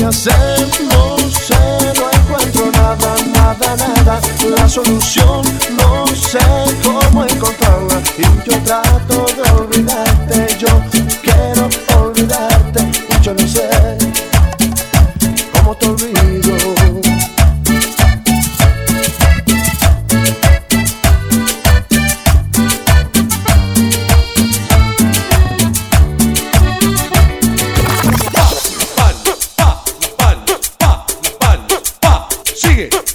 hacer, no sé, no encuentro nada, nada, nada. La solución, no sé cómo encontrarla. Y yo trato de olvidarte, yo quiero olvidarte. Y yo no sé cómo te olvido.